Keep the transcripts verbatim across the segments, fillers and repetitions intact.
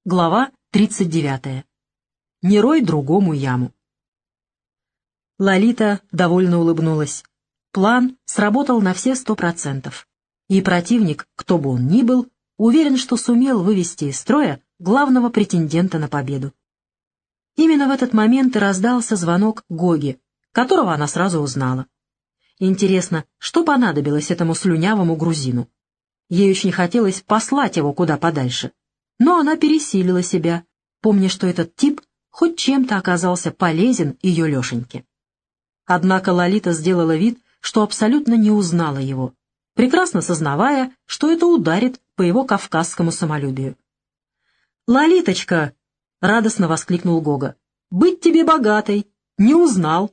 Глава тридцать девятая. Не рой другому яму. Лолита довольно улыбнулась. План сработал на все сто процентов. И противник, кто бы он ни был, уверен, что сумел вывести из строя главного претендента на победу. Именно в этот момент и раздался звонок Гоги, которого она сразу узнала. Интересно, что понадобилось этому слюнявому грузину? Ей очень хотелось послать его куда подальше. Но она пересилила себя, помня, что этот тип хоть чем-то оказался полезен ее Лешеньке. Однако Лолита сделала вид, что абсолютно не узнала его, прекрасно сознавая, что это ударит по его кавказскому самолюбию. «Лолиточка!» — радостно воскликнул Гога. «Быть тебе богатой! Не узнал!»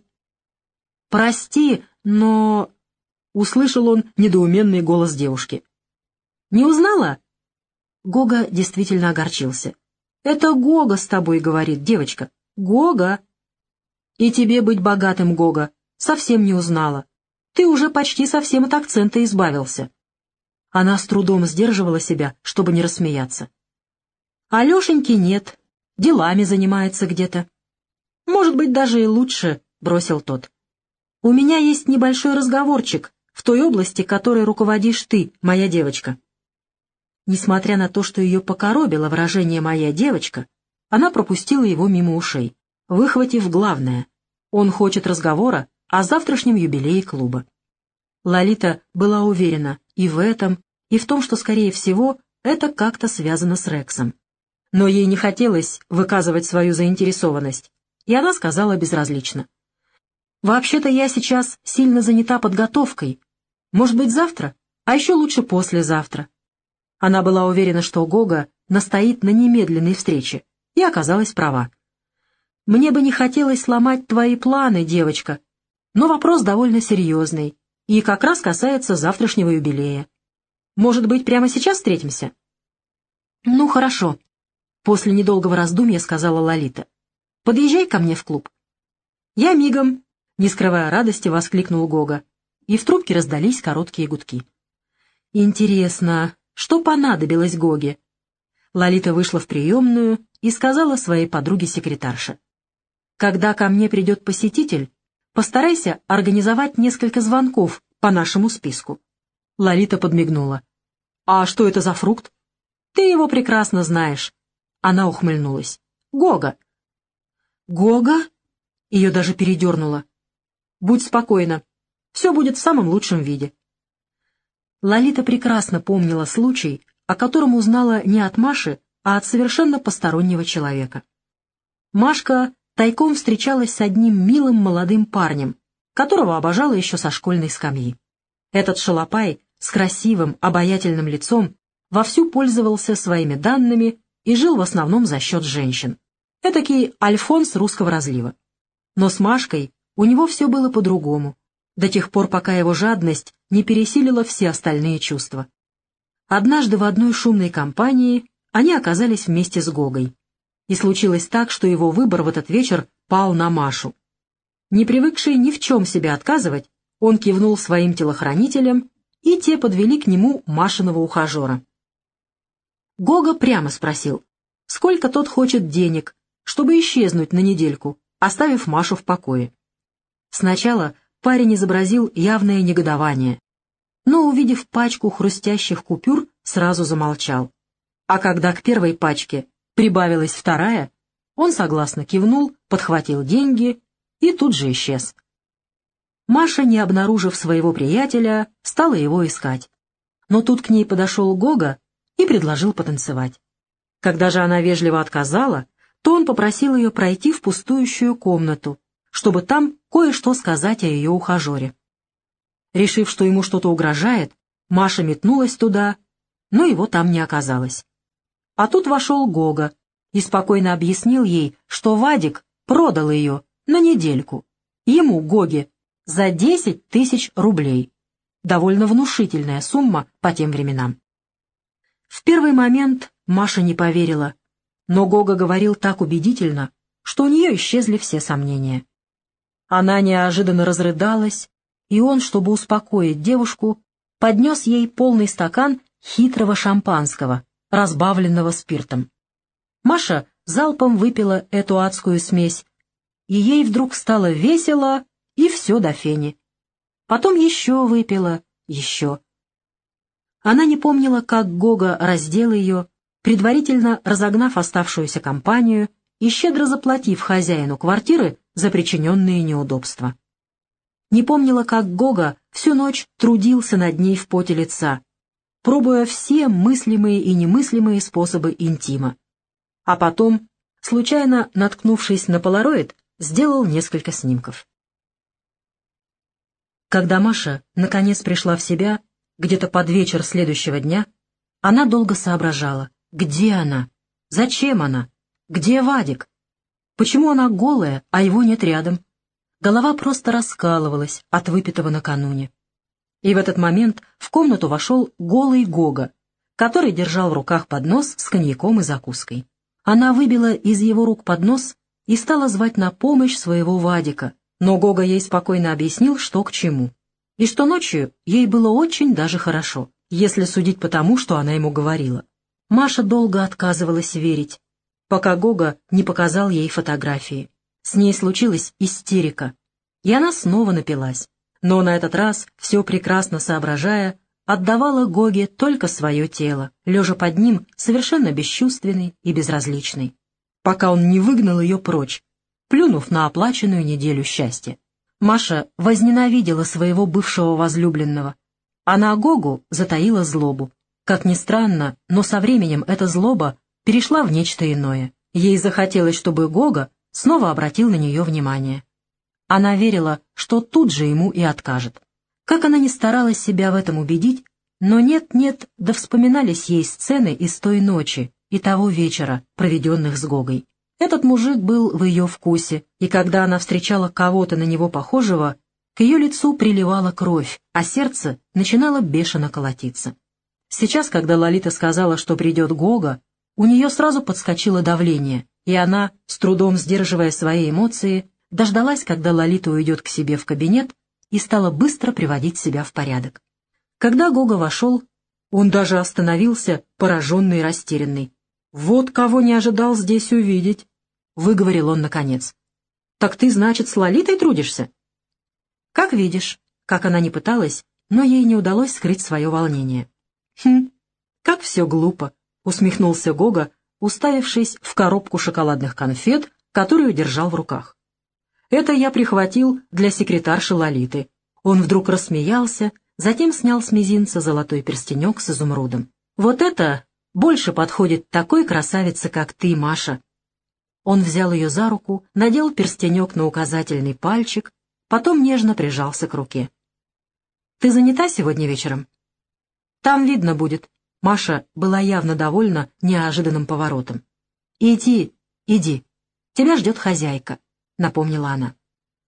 «Прости, но...» — услышал он недоуменный голос девушки. «Не узнала?» Гога действительно огорчился. «Это Гога с тобой говорит, девочка. Гога!» «И тебе быть богатым, Гога, совсем не узнала. Ты уже почти совсем от акцента избавился». Она с трудом сдерживала себя, чтобы не рассмеяться. «А Лешеньки нет, делами занимается где-то». «Может быть, даже и лучше», — бросил тот. «У меня есть небольшой разговорчик в той области, которой руководишь ты, моя девочка». Несмотря на то, что ее покоробило выражение «моя девочка», она пропустила его мимо ушей, выхватив главное. Он хочет разговора о завтрашнем юбилее клуба. Лолита была уверена и в этом, и в том, что, скорее всего, это как-то связано с Рексом. Но ей не хотелось выказывать свою заинтересованность, и она сказала безразлично. «Вообще-то я сейчас сильно занята подготовкой. Может быть, завтра, а еще лучше послезавтра». Она была уверена, что Гога настоит на немедленной встрече, и оказалась права. «Мне бы не хотелось сломать твои планы, девочка, но вопрос довольно серьезный и как раз касается завтрашнего юбилея. Может быть, прямо сейчас встретимся?» «Ну, хорошо», — после недолгого раздумья сказала Лолита. «Подъезжай ко мне в клуб». «Я мигом», — не скрывая радости, воскликнул Гога, и в трубке раздались короткие гудки. «Интересно, что понадобилось Гоге?» Лолита вышла в приемную и сказала своей подруге-секретарше. «Когда ко мне придет посетитель, постарайся организовать несколько звонков по нашему списку». Лолита подмигнула. «А что это за фрукт?» «Ты его прекрасно знаешь». Она ухмыльнулась. «Гога». «Гога?» Ее даже передернуло. «Будь спокойна, все будет в самом лучшем виде». Лолита прекрасно помнила случай, о котором узнала не от Маши, а от совершенно постороннего человека. Машка тайком встречалась с одним милым молодым парнем, которого обожала еще со школьной скамьи. Этот шалопай с красивым, обаятельным лицом вовсю пользовался своими данными и жил в основном за счет женщин. Этакий Альфонс русского разлива. Но с Машкой у него все было по-другому, до тех пор, пока его жадность не пересилила все остальные чувства. Однажды в одной шумной компании они оказались вместе с Гогой. И случилось так, что его выбор в этот вечер пал на Машу. Не привыкший ни в чем себе отказывать, он кивнул своим телохранителям, и те подвели к нему Машиного ухажера. Гога прямо спросил, сколько тот хочет денег, чтобы исчезнуть на недельку, оставив Машу в покое. Сначала парень изобразил явное негодование, но, увидев пачку хрустящих купюр, сразу замолчал. А когда к первой пачке прибавилась вторая, он согласно кивнул, подхватил деньги и тут же исчез. Маша, не обнаружив своего приятеля, стала его искать. Но тут к ней подошел Гога и предложил потанцевать. Когда же она вежливо отказала, то он попросил ее пройти в пустующую комнату, чтобы там кое-что сказать о ее ухажере. Решив, что ему что-то угрожает, Маша метнулась туда, но его там не оказалось. А тут вошел Гога и спокойно объяснил ей, что Вадик продал ее на недельку, ему, Гоге, за десять тысяч рублей. Довольно внушительная сумма по тем временам. В первый момент Маша не поверила, но Гога говорил так убедительно, что у нее исчезли все сомнения. Она неожиданно разрыдалась, и он, чтобы успокоить девушку, поднес ей полный стакан хитрого шампанского, разбавленного спиртом. Маша залпом выпила эту адскую смесь, и ей вдруг стало весело, и все до фени. Потом еще выпила, еще. Она не помнила, как Гога раздел ее, предварительно разогнав оставшуюся компанию и щедро заплатив хозяину квартиры за причиненные неудобства. Не помнила, как Гога всю ночь трудился над ней в поте лица, пробуя все мыслимые и немыслимые способы интима. А потом, случайно наткнувшись на полароид, сделал несколько снимков. Когда Маша наконец пришла в себя, где-то под вечер следующего дня, она долго соображала, где она, зачем она, где Вадик, почему она голая, а его нет рядом. Голова просто раскалывалась от выпитого накануне. И в этот момент в комнату вошел голый Гога, который держал в руках поднос с коньяком и закуской. Она выбила из его рук поднос и стала звать на помощь своего Вадика, но Гога ей спокойно объяснил, что к чему, и что ночью ей было очень даже хорошо, если судить по тому, что она ему говорила. Маша долго отказывалась верить, пока Гога не показал ей фотографии. С ней случилась истерика, и она снова напилась, но на этот раз, все прекрасно соображая, отдавала Гоге только свое тело, лежа под ним совершенно бесчувственный и безразличный, пока он не выгнал ее прочь, плюнув на оплаченную неделю счастья. Маша возненавидела своего бывшего возлюбленного, а на Гогу затаила злобу. Как ни странно, но со временем эта злоба перешла в нечто иное. Ей захотелось, чтобы Гога снова обратил на нее внимание. Она верила, что тут же ему и откажет. Как она ни старалась себя в этом убедить, но нет-нет, да вспоминались ей сцены из той ночи и того вечера, проведенных с Гогой. Этот мужик был в ее вкусе, и когда она встречала кого-то на него похожего, к ее лицу приливала кровь, а сердце начинало бешено колотиться. Сейчас, когда Лолита сказала, что придет Гога, у нее сразу подскочило давление, и она, с трудом сдерживая свои эмоции, дождалась, когда Лолита уйдет к себе в кабинет, и стала быстро приводить себя в порядок. Когда Гога вошел, он даже остановился, пораженный и растерянный. «Вот кого не ожидал здесь увидеть», — выговорил он наконец. «Так ты, значит, с Лолитой трудишься?» Как видишь, как она не пыталась, но ей не удалось скрыть свое волнение. «Хм, как все глупо», — усмехнулся Гога, уставившись в коробку шоколадных конфет, которую держал в руках. «Это я прихватил для секретарши Лолиты». Он вдруг рассмеялся, затем снял с мизинца золотой перстенек с изумрудом. «Вот это больше подходит такой красавице, как ты, Маша». Он взял ее за руку, надел перстенек на указательный пальчик, потом нежно прижался к руке. «Ты занята сегодня вечером?» «Там видно будет». Маша была явно довольна неожиданным поворотом. «Иди, иди. Тебя ждет хозяйка», — напомнила она.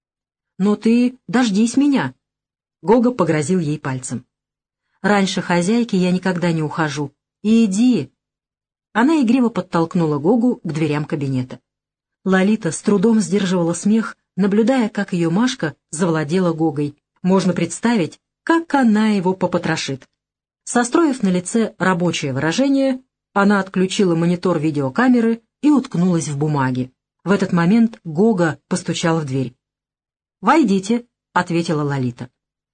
«Но ты дождись меня», — Гога погрозил ей пальцем. «Раньше хозяйки я никогда не ухожу. Иди». Она игриво подтолкнула Гогу к дверям кабинета. Лолита с трудом сдерживала смех, наблюдая, как ее Машка завладела Гогой. Можно представить, как она его попотрошит. Состроив на лице рабочее выражение, она отключила монитор видеокамеры и уткнулась в бумаги. В этот момент Гога постучал в дверь. «Войдите», — ответила Лолита.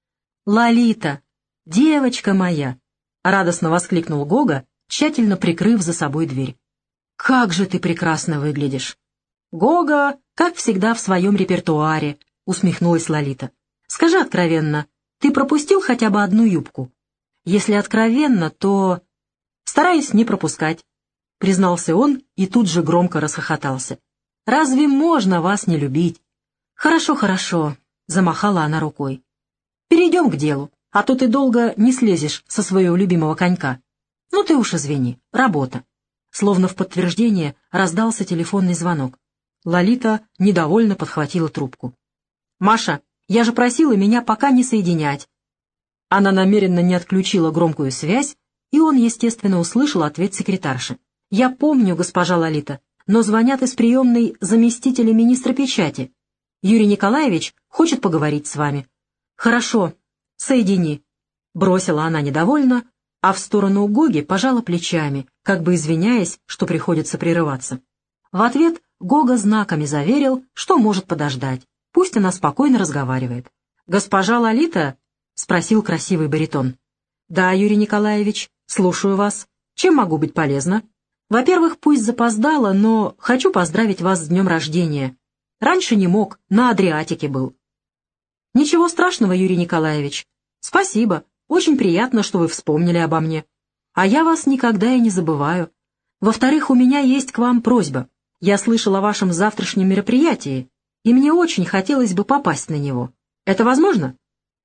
«Лолита, девочка моя!» — радостно воскликнул Гога, тщательно прикрыв за собой дверь. «Как же ты прекрасно выглядишь!» «Гога, как всегда, в своем репертуаре», — усмехнулась Лолита. «Скажи откровенно, ты пропустил хотя бы одну юбку?» «Если откровенно, то...» «Стараюсь не пропускать», — признался он и тут же громко расхохотался. «Разве можно вас не любить?» «Хорошо, хорошо», — замахала она рукой. «Перейдем к делу, а то ты долго не слезешь со своего любимого конька. Ну ты уж извини, работа». Словно в подтверждение раздался телефонный звонок. Лолита недовольно подхватила трубку. «Маша, я же просила меня пока не соединять». Она намеренно не отключила громкую связь, и он, естественно, услышал ответ секретарши. «Я помню, госпожа Лолита, но звонят из приемной заместителя министра печати. Юрий Николаевич хочет поговорить с вами». «Хорошо, соедини», — бросила она недовольно, а в сторону Гоги пожала плечами, как бы извиняясь, что приходится прерываться. В ответ Гога знаками заверил, что может подождать, пусть она спокойно разговаривает. «Госпожа Лолита?» — спросил красивый баритон. «Да, Юрий Николаевич, слушаю вас. Чем могу быть полезна?» «Во-первых, пусть запоздала, но хочу поздравить вас с днем рождения. Раньше не мог, на Адриатике был». «Ничего страшного, Юрий Николаевич. Спасибо, очень приятно, что вы вспомнили обо мне. А я вас никогда и не забываю. Во-вторых, у меня есть к вам просьба. Я слышал о вашем завтрашнем мероприятии, и мне очень хотелось бы попасть на него. Это возможно?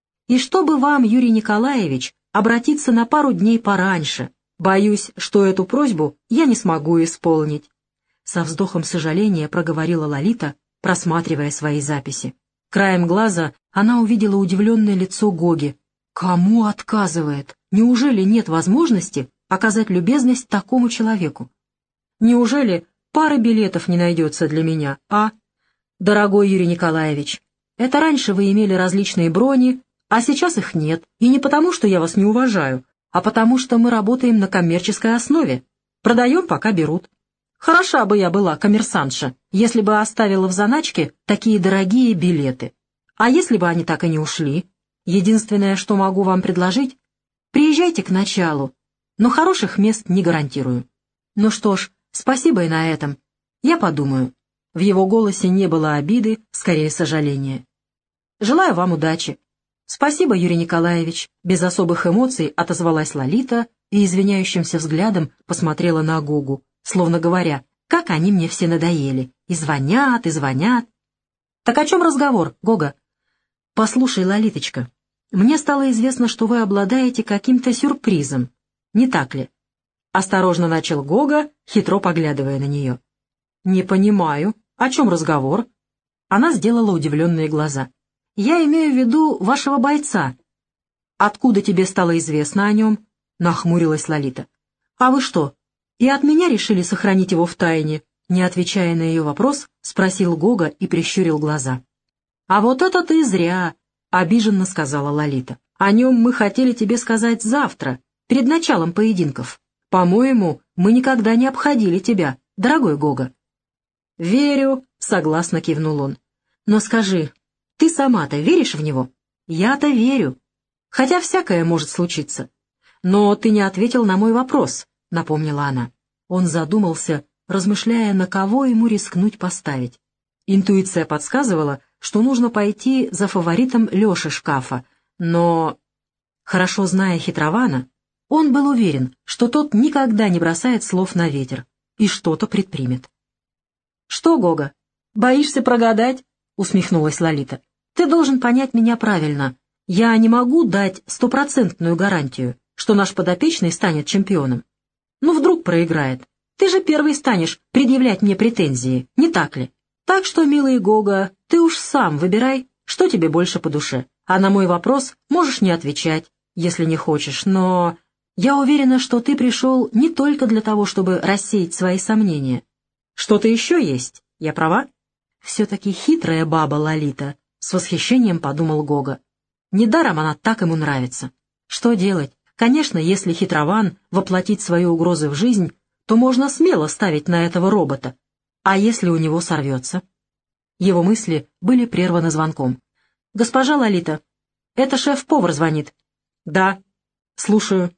И чтобы вам, Юрий Николаевич, обратиться на пару дней пораньше. Боюсь, что эту просьбу я не смогу исполнить». Со вздохом сожаления проговорила Лолита, просматривая свои записи. Краем глаза она увидела удивленное лицо Гоги. Кому отказывает? Неужели нет возможности оказать любезность такому человеку? Неужели пары билетов не найдется для меня, а? Дорогой Юрий Николаевич, это раньше вы имели различные брони, а сейчас их нет, и не потому, что я вас не уважаю, а потому что мы работаем на коммерческой основе. Продаем, пока берут. Хороша бы я была коммерсантша, если бы оставила в заначке такие дорогие билеты. А если бы они так и не ушли? Единственное, что могу вам предложить, приезжайте к началу, но хороших мест не гарантирую. Ну что ж, спасибо и на этом. Я подумаю. В его голосе не было обиды, скорее сожаления. Желаю вам удачи. Спасибо, Юрий Николаевич. Без особых эмоций отозвалась Лолита и извиняющимся взглядом посмотрела на Гогу, словно говоря, как они мне все надоели. И звонят, и звонят. Так о чем разговор, Гога? Послушай, Лолиточка, мне стало известно, что вы обладаете каким-то сюрпризом. Не так ли? Осторожно начал Гога, хитро поглядывая на нее. Не понимаю, о чем разговор? Она сделала удивленные глаза. Я имею в виду вашего бойца. Откуда тебе стало известно о нем? Нахмурилась Лолита. А вы что, и от меня решили сохранить его в тайне? Не отвечая на ее вопрос, спросил Гога и прищурил глаза. «А вот это ты зря», — обиженно сказала Лолита. «О нем мы хотели тебе сказать завтра, перед началом поединков. По-моему, мы никогда не обходили тебя, дорогой Гога». «Верю», — согласно кивнул он. «Но скажи, ты сама-то веришь в него?» «Я-то верю. Хотя всякое может случиться. Но ты не ответил на мой вопрос», — напомнила она. Он задумался, размышляя, на кого ему рискнуть поставить. Интуиция подсказывала, что нужно пойти за фаворитом Леши Шкафа, но, хорошо зная хитрована, он был уверен, что тот никогда не бросает слов на ветер и что-то предпримет. «Что, Гога, боишься прогадать?» — усмехнулась Лолита. «Ты должен понять меня правильно. Я не могу дать стопроцентную гарантию, что наш подопечный станет чемпионом. Ну, вдруг проиграет. Ты же первый станешь предъявлять мне претензии, не так ли? Так что, милый Гога, ты уж сам выбирай, что тебе больше по душе. А на мой вопрос можешь не отвечать, если не хочешь, но я уверена, что ты пришел не только для того, чтобы рассеять свои сомнения. Что-то еще есть, я права?» «Все-таки хитрая баба Лолита», — с восхищением подумал Гога. Недаром она так ему нравится. Что делать? Конечно, если хитрован воплотить свои угрозы в жизнь, то можно смело ставить на этого робота. А если у него сорвется? Его мысли были прерваны звонком. «Госпожа Лолита, это шеф-повар звонит». «Да, слушаю».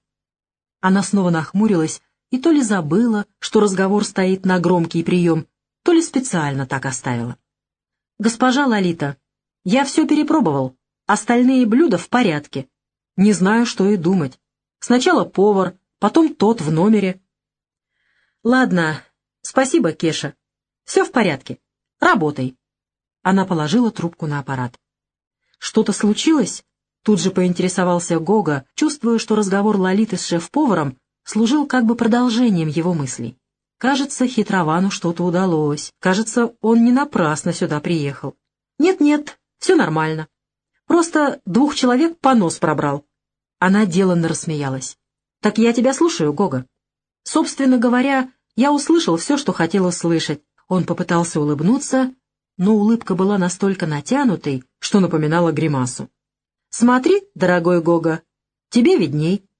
Она снова нахмурилась и то ли забыла, что разговор стоит на громкий прием, то ли специально так оставила. «Госпожа Лолита, я все перепробовал. Остальные блюда в порядке. Не знаю, что и думать. Сначала повар, потом тот в номере». «Ладно, спасибо, Кеша. Все в порядке. Работай». Она положила трубку на аппарат. «Что-то случилось?» Тут же поинтересовался Гога, чувствуя, что разговор Лолиты с шеф-поваром служил как бы продолжением его мыслей. Кажется, хитровану что-то удалось. Кажется, он не напрасно сюда приехал. «Нет-нет, все нормально. Просто двух человек понос пробрал». Она деланно рассмеялась. «Так я тебя слушаю, Гога». «Собственно говоря, я услышал все, что хотел услышать». Он попытался улыбнуться, но улыбка была настолько натянутой, что напоминала гримасу. «Смотри, дорогой Гога, тебе видней».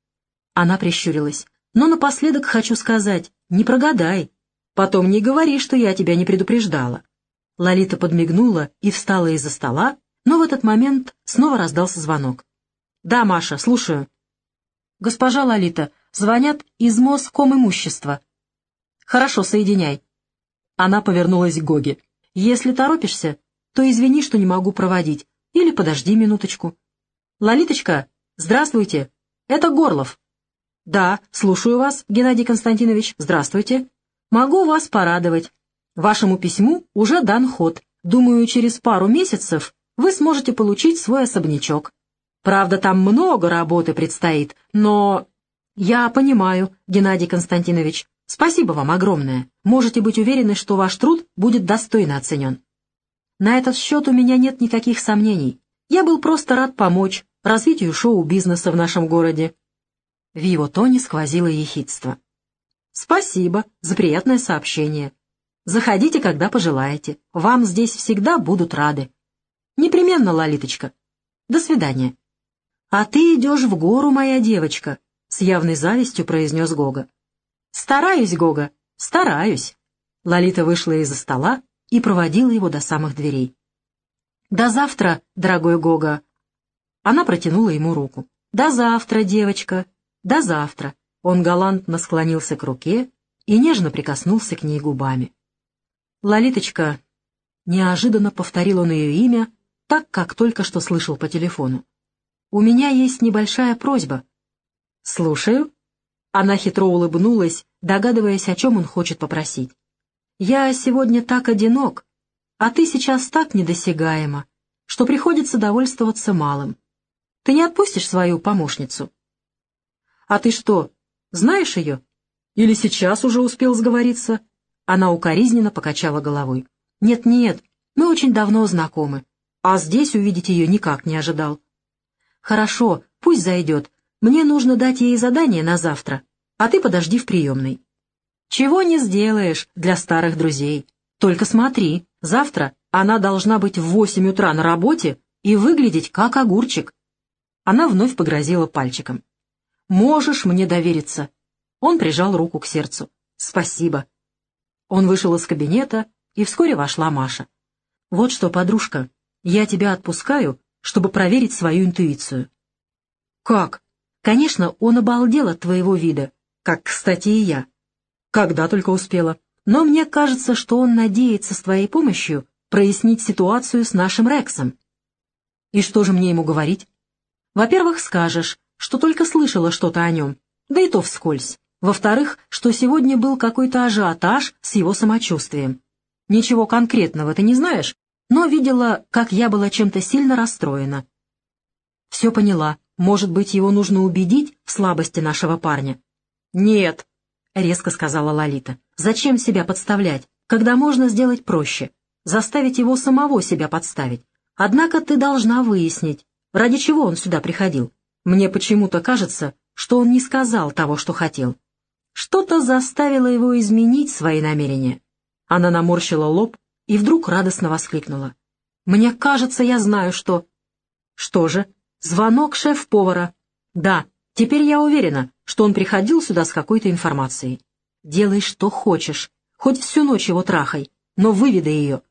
Она прищурилась. «Но напоследок хочу сказать, не прогадай. Потом не говори, что я тебя не предупреждала». Лолита подмигнула и встала из-за стола, но в этот момент снова раздался звонок. «Да, Маша, слушаю». «Госпожа Лолита, звонят из Москомимущества». «Хорошо, соединяй». Она повернулась к Гоге. «Если торопишься, то извини, что не могу проводить, или подожди минуточку». «Лолиточка, здравствуйте, это Горлов». «Да, слушаю вас, Геннадий Константинович, здравствуйте. Могу вас порадовать. Вашему письму уже дан ход. Думаю, через пару месяцев вы сможете получить свой особнячок. Правда, там много работы предстоит, но...» «Я понимаю, Геннадий Константинович. Спасибо вам огромное. Можете быть уверены, что ваш труд будет достойно оценен. На этот счет у меня нет никаких сомнений. Я был просто рад помочь развитию шоу-бизнеса в нашем городе». В его тоне сквозило ехидство. «Спасибо за приятное сообщение. Заходите, когда пожелаете. Вам здесь всегда будут рады. Непременно, Лолиточка. До свидания». «А ты идешь в гору, моя девочка», — с явной завистью произнес Гога. «Стараюсь, Гога, стараюсь». Лолита вышла из-за стола и проводила его до самых дверей. «До завтра, дорогой Гога». Она протянула ему руку. «До завтра, девочка, до завтра». Он галантно склонился к руке и нежно прикоснулся к ней губами. «Лолиточка», — неожиданно повторил он ее имя, так, как только что слышал по телефону. «У меня есть небольшая просьба». «Слушаю». Она хитро улыбнулась, догадываясь, о чем он хочет попросить. «Я сегодня так одинок, а ты сейчас так недосягаема, что приходится довольствоваться малым. Ты не отпустишь свою помощницу?» «А ты что, знаешь ее? Или сейчас уже успел сговориться?» Она укоризненно покачала головой. «Нет-нет, мы очень давно знакомы, а здесь увидеть ее никак не ожидал». «Хорошо, пусть зайдет. Мне нужно дать ей задание на завтра, а ты подожди в приемной». «Чего не сделаешь для старых друзей. Только смотри, завтра она должна быть в восемь утра на работе и выглядеть как огурчик». Она вновь погрозила пальчиком. «Можешь мне довериться». Он прижал руку к сердцу. «Спасибо». Он вышел из кабинета, и вскоре вошла Маша. «Вот что, подружка, я тебя отпускаю, чтобы проверить свою интуицию». «Как?» «Конечно, он обалдел от твоего вида, как, кстати, и я. Когда только успела. Но мне кажется, что он надеется с твоей помощью прояснить ситуацию с нашим Рексом». «И что же мне ему говорить?» «Во-первых, скажешь, что только слышала что-то о нем, да и то вскользь. Во-вторых, что сегодня был какой-то ажиотаж с его самочувствием. Ничего конкретного ты не знаешь, но видела, как я была чем-то сильно расстроена». «Все поняла. Может быть, его нужно убедить в слабости нашего парня?» «Нет», — резко сказала Лолита. «Зачем себя подставлять, когда можно сделать проще? Заставить его самого себя подставить. Однако ты должна выяснить, ради чего он сюда приходил. Мне почему-то кажется, что он не сказал того, что хотел. Что-то заставило его изменить свои намерения». Она наморщила лоб и вдруг радостно воскликнула. «Мне кажется, я знаю, что...» «Что же?» «Звонок шеф-повара. Да, теперь я уверена, что он приходил сюда с какой-то информацией. Делай, что хочешь, хоть всю ночь его трахай, но выведай ее».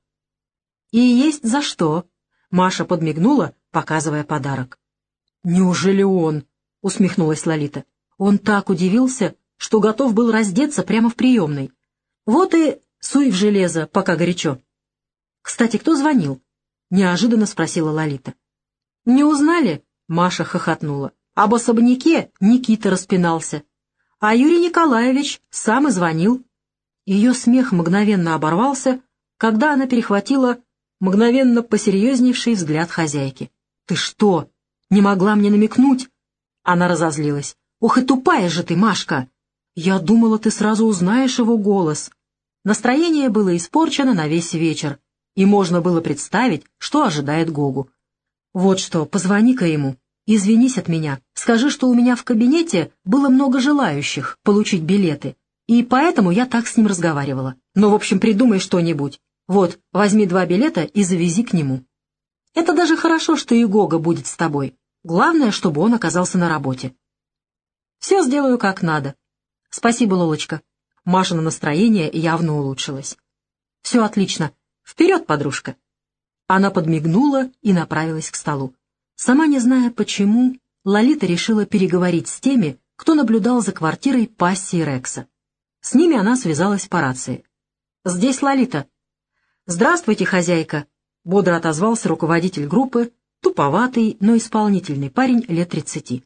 «И есть за что», — Маша подмигнула, показывая подарок. «Неужели он?» — усмехнулась Лолита. «Он так удивился, что готов был раздеться прямо в приемной. Вот и суй в железо, пока горячо». «Кстати, кто звонил?» — неожиданно спросила Лолита. «Не узнали?» — Маша хохотнула. «Об особняке Никита распинался. А Юрий Николаевич сам и звонил». Ее смех мгновенно оборвался, когда она перехватила мгновенно посерьезневший взгляд хозяйки. «Ты что, не могла мне намекнуть?» Она разозлилась. «Ох и тупая же ты, Машка! Я думала, ты сразу узнаешь его голос». Настроение было испорчено на весь вечер, и можно было представить, что ожидает Гогу. «Вот что, позвони-ка ему, извинись от меня, скажи, что у меня в кабинете было много желающих получить билеты, и поэтому я так с ним разговаривала. Ну, в общем, придумай что-нибудь. Вот, возьми два билета и завези к нему. Это даже хорошо, что и Гога будет с тобой. Главное, чтобы он оказался на работе». Все сделаю как надо. Спасибо, Лолочка. Машина настроение явно улучшилось. Все отлично. Вперед, подружка. Она подмигнула и направилась к столу. Сама не зная почему, Лолита решила переговорить с теми, кто наблюдал за квартирой пассии Рекса. С ними она связалась по рации. «Здесь Лолита». «Здравствуйте, хозяйка», — бодро отозвался руководитель группы, туповатый, но исполнительный парень лет тридцати.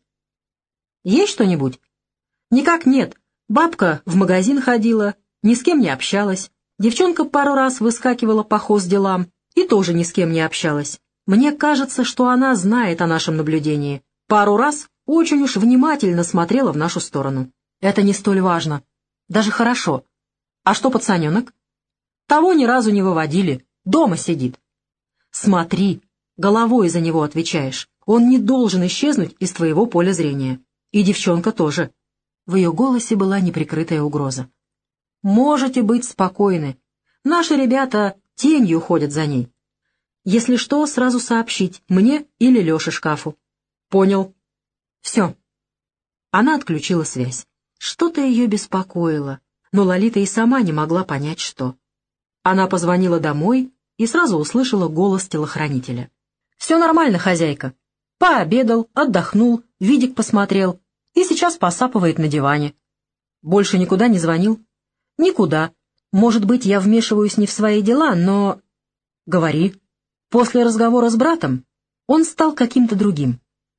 «Есть что-нибудь?» «Никак нет. Бабка в магазин ходила, ни с кем не общалась. Девчонка пару раз выскакивала по хозделам и тоже ни с кем не общалась. Мне кажется, что она знает о нашем наблюдении. Пару раз очень уж внимательно смотрела в нашу сторону. Это не столь важно. Даже хорошо. А что пацаненок? Того ни разу не выводили. Дома сидит. Смотри, головой за него отвечаешь. Он не должен исчезнуть из твоего поля зрения. И девчонка тоже». В ее голосе была неприкрытая угроза. «Можете быть спокойны. Наши ребята тенью ходят за ней. Если что, сразу сообщить, мне или Леше Шкафу». «Понял». «Все». Она отключила связь. Что-то ее беспокоило, но Лолита и сама не могла понять, что. Она позвонила домой и сразу услышала голос телохранителя. «Все нормально, хозяйка. Пообедал, отдохнул, видик посмотрел и сейчас посапывает на диване. Больше никуда не звонил?» «Никуда. Может быть, я вмешиваюсь не в свои дела, но...» «Говори». После разговора с братом он стал каким-то другим.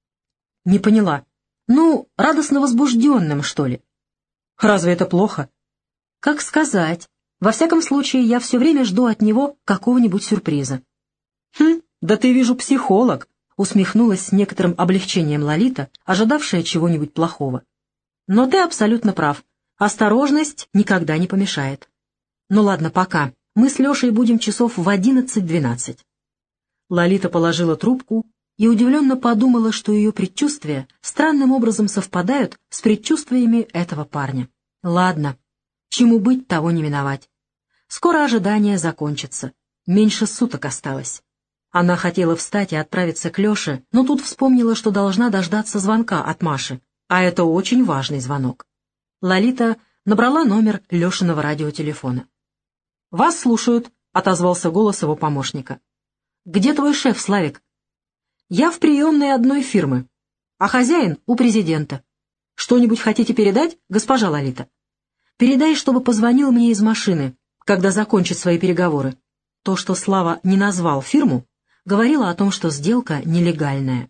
«Не поняла. Ну, радостно возбужденным, что ли?» «Разве это плохо?» «Как сказать. Во всяком случае, я все время жду от него какого-нибудь сюрприза». «Хм, да ты, вижу, психолог», — усмехнулась с некоторым облегчением Лолита, ожидавшая чего-нибудь плохого. «Но ты абсолютно прав. Осторожность никогда не помешает. Ну ладно, пока. Мы с Лешей будем часов в одиннадцать-двенадцать». Лолита положила трубку и удивленно подумала, что ее предчувствия странным образом совпадают с предчувствиями этого парня. Ладно, чему быть, того не миновать. Скоро ожидание закончится. Меньше суток осталось. Она хотела встать и отправиться к Леше, но тут вспомнила, что должна дождаться звонка от Маши, а это очень важный звонок. Лолита набрала номер Лешиного радиотелефона. «Вас слушают», — отозвался голос его помощника. «Где твой шеф, Славик?» «Я в приемной одной фирмы, а хозяин у президента. Что-нибудь хотите передать, госпожа Лолита?» «Передай, чтобы позвонил мне из машины, когда закончит свои переговоры». То, что Слава не назвал фирму, говорило о том, что сделка нелегальная.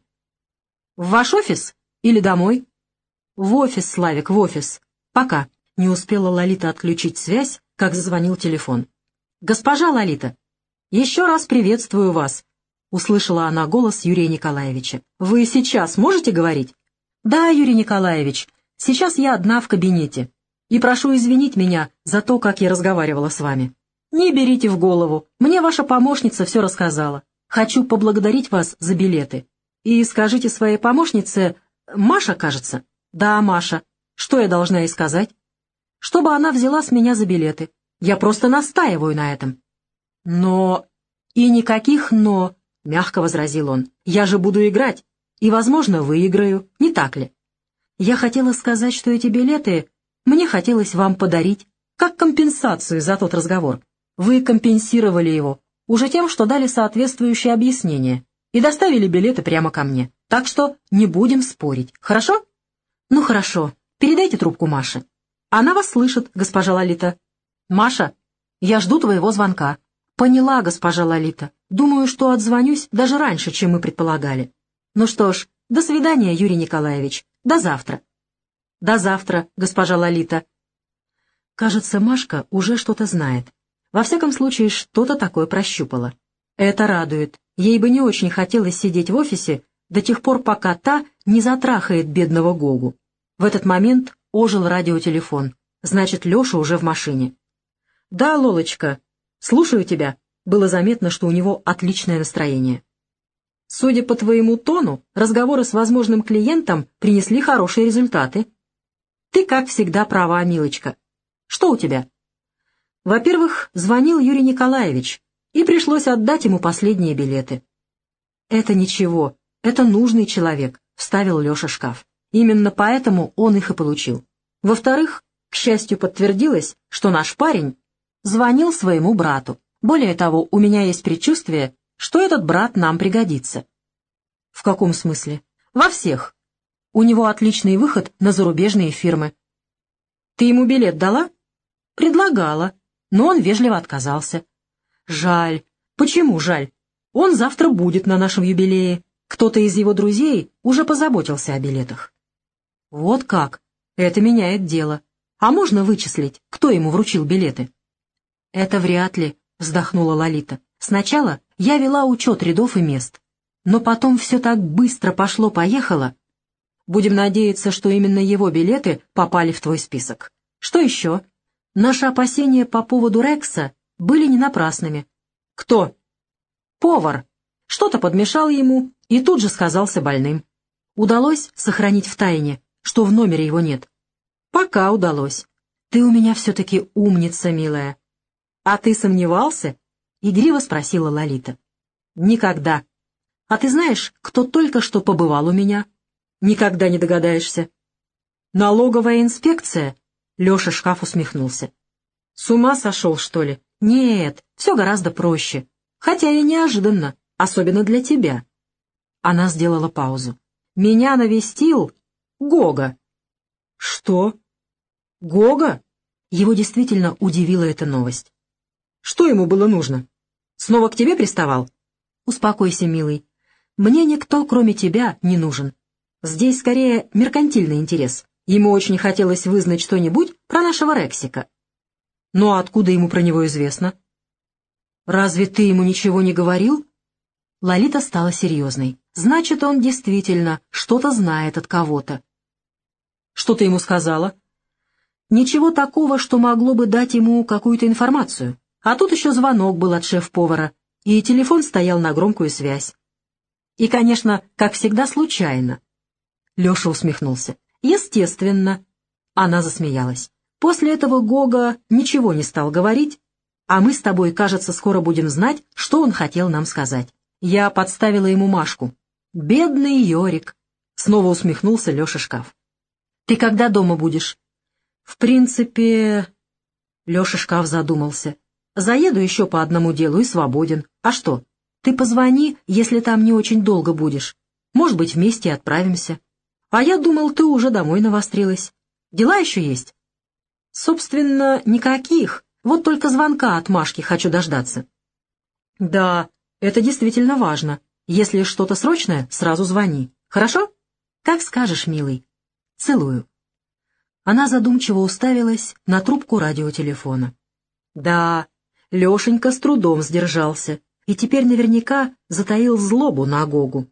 «В ваш офис или домой?» «В офис, Славик, в офис. Пока». Не успела Лолита отключить связь, как зазвонил телефон. «Госпожа Лолита, еще раз приветствую вас», — услышала она голос Юрия Николаевича. «Вы сейчас можете говорить?» «Да, Юрий Николаевич, сейчас я одна в кабинете. И прошу извинить меня за то, как я разговаривала с вами. Не берите в голову, мне ваша помощница все рассказала. Хочу поблагодарить вас за билеты. И скажите своей помощнице... Маша, кажется?» «Да, Маша. Что я должна ей сказать?» «Чтобы она взяла с меня за билеты. Я просто настаиваю на этом». «Но...» «И никаких «но», — мягко возразил он. «Я же буду играть, и, возможно, выиграю, не так ли? Я хотела сказать, что эти билеты мне хотелось вам подарить, как компенсацию за тот разговор. Вы компенсировали его уже тем, что дали соответствующее объяснение и доставили билеты прямо ко мне. Так что не будем спорить, хорошо?» «Ну хорошо, передайте трубку Маше. Она вас слышит, госпожа Лолита». «Маша, я жду твоего звонка». «Поняла, госпожа Лолита. Думаю, что отзвонюсь даже раньше, чем мы предполагали. Ну что ж, до свидания, Юрий Николаевич. До завтра». «До завтра, госпожа Лолита». Кажется, Машка уже что-то знает. Во всяком случае, что-то такое прощупала. Это радует. Ей бы не очень хотелось сидеть в офисе до тех пор, пока та не затрахает бедного Гогу. В этот момент ожил радиотелефон. Значит, Леша уже в машине. «Да, Лолочка, слушаю тебя». Было заметно, что у него отличное настроение. «Судя по твоему тону, разговоры с возможным клиентом принесли хорошие результаты. Ты, как всегда, права, милочка. Что у тебя?» «Во-первых, звонил Юрий Николаевич, и пришлось отдать ему последние билеты». «Это ничего, это нужный человек», — вставил Леша Шкаф. Именно поэтому он их и получил. Во-вторых, к счастью, подтвердилось, что наш парень звонил своему брату. Более того, у меня есть предчувствие, что этот брат нам пригодится. В каком смысле? Во всех. У него отличный выход на зарубежные фирмы. Ты ему билет дала? Предлагала, но он вежливо отказался. Жаль. Почему жаль? Он завтра будет на нашем юбилее. Кто-то из его друзей уже позаботился о билетах. Вот как? Это меняет дело. А можно вычислить, кто ему вручил билеты? Это вряд ли, вздохнула Лолита. Сначала я вела учет рядов и мест. Но потом все так быстро пошло-поехало. Будем надеяться, что именно его билеты попали в твой список. Что еще? Наши опасения по поводу Рекса были не напрасными. Кто? Повар. Что-то подмешал ему и тут же сказался больным. Удалось сохранить в тайне, что в номере его нет? Пока удалось. Ты у меня все-таки умница, милая. А ты сомневался? Игриво спросила Лолита. Никогда. А ты знаешь, кто только что побывал у меня? Никогда не догадаешься. Налоговая инспекция? Леша Шкаф усмехнулся. С ума сошел, что ли? Нет, все гораздо проще. Хотя и неожиданно, особенно для тебя. Она сделала паузу. Меня навестил Гога. Что? Гога? Его действительно удивила эта новость. Что ему было нужно? Снова к тебе приставал? Успокойся, милый. Мне никто, кроме тебя, не нужен. Здесь скорее меркантильный интерес. Ему очень хотелось вызнать что-нибудь про нашего Рексика. Ну а откуда ему про него известно? Разве ты ему ничего не говорил? Лолита стала серьезной. Значит, он действительно что-то знает от кого-то. Что ты ему сказала? Ничего такого, что могло бы дать ему какую-то информацию. А тут еще звонок был от шеф-повара, и телефон стоял на громкую связь. И, конечно, как всегда, случайно. Леша усмехнулся. Естественно. Она засмеялась. После этого Гога ничего не стал говорить, а мы с тобой, кажется, скоро будем знать, что он хотел нам сказать. Я подставила ему Машку. Бедный Йорик. Снова усмехнулся Леша Шкаф. Ты когда дома будешь? В принципе... Леша Шкаф задумался. Заеду еще по одному делу и свободен. А что? Ты позвони, если там не очень долго будешь. Может быть, вместе отправимся. А я думал, ты уже домой навострилась. Дела еще есть? Собственно, никаких. Вот только звонка от Машки хочу дождаться. Да, это действительно важно. Если что-то срочное, сразу звони. Хорошо? Как скажешь, милый. Целую. Она задумчиво уставилась на трубку радиотелефона. Да, Лешенька с трудом сдержался и теперь наверняка затаил злобу на Гогу.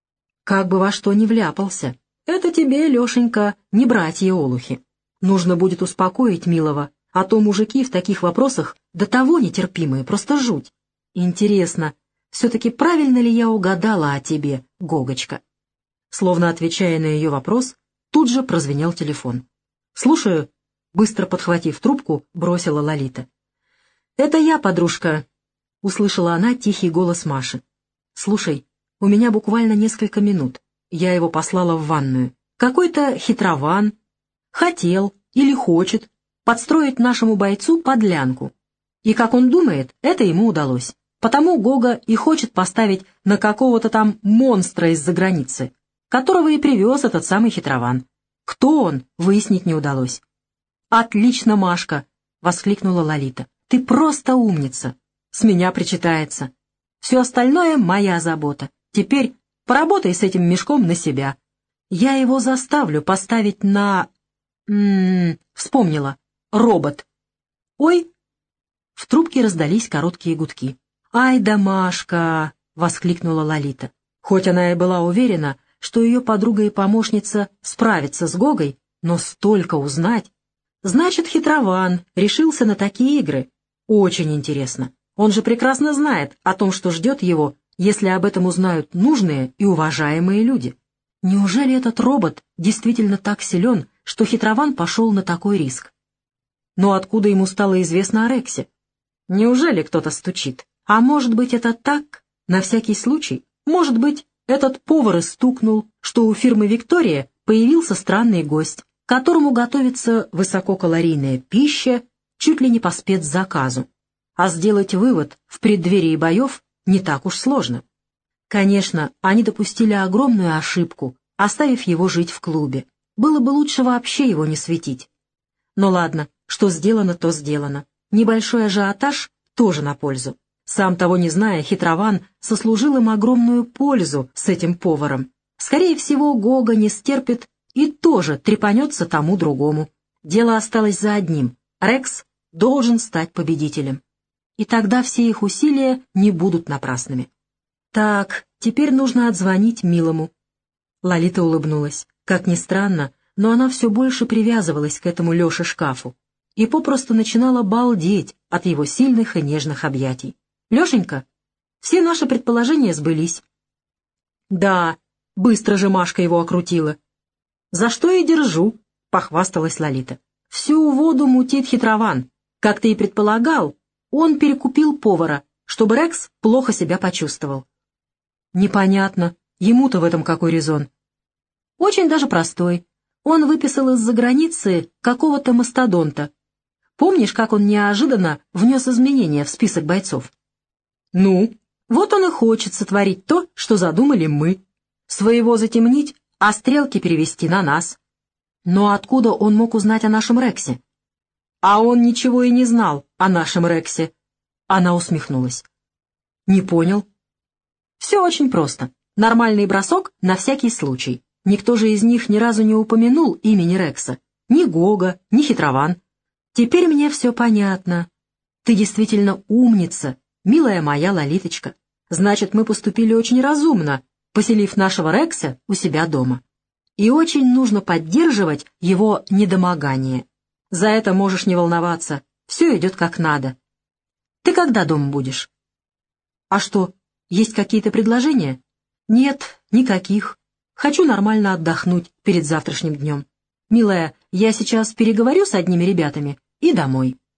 Как бы во что ни вляпался. Это тебе, Лешенька, не братья-олухи. Нужно будет успокоить милого, а то мужики в таких вопросах до того нетерпимые, просто жуть. Интересно, все-таки правильно ли я угадала о тебе, Гогочка? Словно отвечая на ее вопрос, тут же прозвенел телефон. «Слушаю», — быстро подхватив трубку, бросила Лолита. «Это я, подружка», — услышала она тихий голос Маши. «Слушай, у меня буквально несколько минут. Я его послала в ванную. Какой-то хитрован хотел или хочет подстроить нашему бойцу подлянку. И, как он думает, это ему удалось. Потому Гога и хочет поставить на какого-то там монстра из-за границы, которого и привез этот самый хитрован. Кто он, выяснить не удалось». «Отлично, Машка!» — воскликнула Лолита. «Ты просто умница! С меня причитается. Все остальное — моя забота. Теперь поработай с этим мешком на себя. Я его заставлю поставить на... М-м, вспомнила. Робот. Ой!» В трубке раздались короткие гудки. «Ай да Машка!» — воскликнула Лолита. Хоть она и была уверена, что ее подруга и помощница справятся с Гогой, но столько узнать. Значит, хитрован решился на такие игры. Очень интересно. Он же прекрасно знает о том, что ждет его, если об этом узнают нужные и уважаемые люди. Неужели этот робот действительно так силен, что хитрован пошел на такой риск? Но откуда ему стало известно о Рексе? Неужели кто-то стучит? А может быть, это так, на всякий случай? Может быть, этот повар и стукнул, что у фирмы «Виктория» появился странный гость, которому готовится высококалорийная пища чуть ли не по спецзаказу. А сделать вывод в преддверии боев не так уж сложно. Конечно, они допустили огромную ошибку, оставив его жить в клубе. Было бы лучше вообще его не светить. Но ладно, что сделано, то сделано. Небольшой ажиотаж тоже на пользу. Сам того не зная, хитрован сослужил им огромную пользу с этим поваром. Скорее всего, Гога не стерпит и тоже трепанется тому другому. Дело осталось за одним. Рекс должен стать победителем. И тогда все их усилия не будут напрасными. Так, теперь нужно отзвонить милому. Лолита улыбнулась. Как ни странно, но она все больше привязывалась к этому Леше-шкафу и попросту начинала балдеть от его сильных и нежных объятий. «Лешенька, все наши предположения сбылись». «Да, быстро же Машка его окрутила». «За что и держу», — похвасталась Лолита. «Всю воду мутит хитрован. Как ты и предполагал, он перекупил повара, чтобы Рекс плохо себя почувствовал». «Непонятно. Ему-то в этом какой резон?» «Очень даже простой. Он выписал из-за границы какого-то мастодонта. Помнишь, как он неожиданно внес изменения в список бойцов? Ну, вот он и хочет сотворить то, что задумали мы. Своего затемнить, а стрелки перевести на нас. Но откуда он мог узнать о нашем Рексе? А он ничего и не знал о нашем Рексе. Она усмехнулась. Не понял. Все очень просто. Нормальный бросок на всякий случай. Никто же из них ни разу не упомянул имени Рекса. Ни Гога, ни хитрован. Теперь мне все понятно. Ты действительно умница, милая моя Лолиточка. Значит, мы поступили очень разумно, поселив нашего Рекса у себя дома. И очень нужно поддерживать его недомогание. За это можешь не волноваться. Все идет как надо. Ты когда дома будешь? А что, есть какие-то предложения? Нет, никаких. Хочу нормально отдохнуть перед завтрашним днем. Милая, я сейчас переговорю с одними ребятами и домой.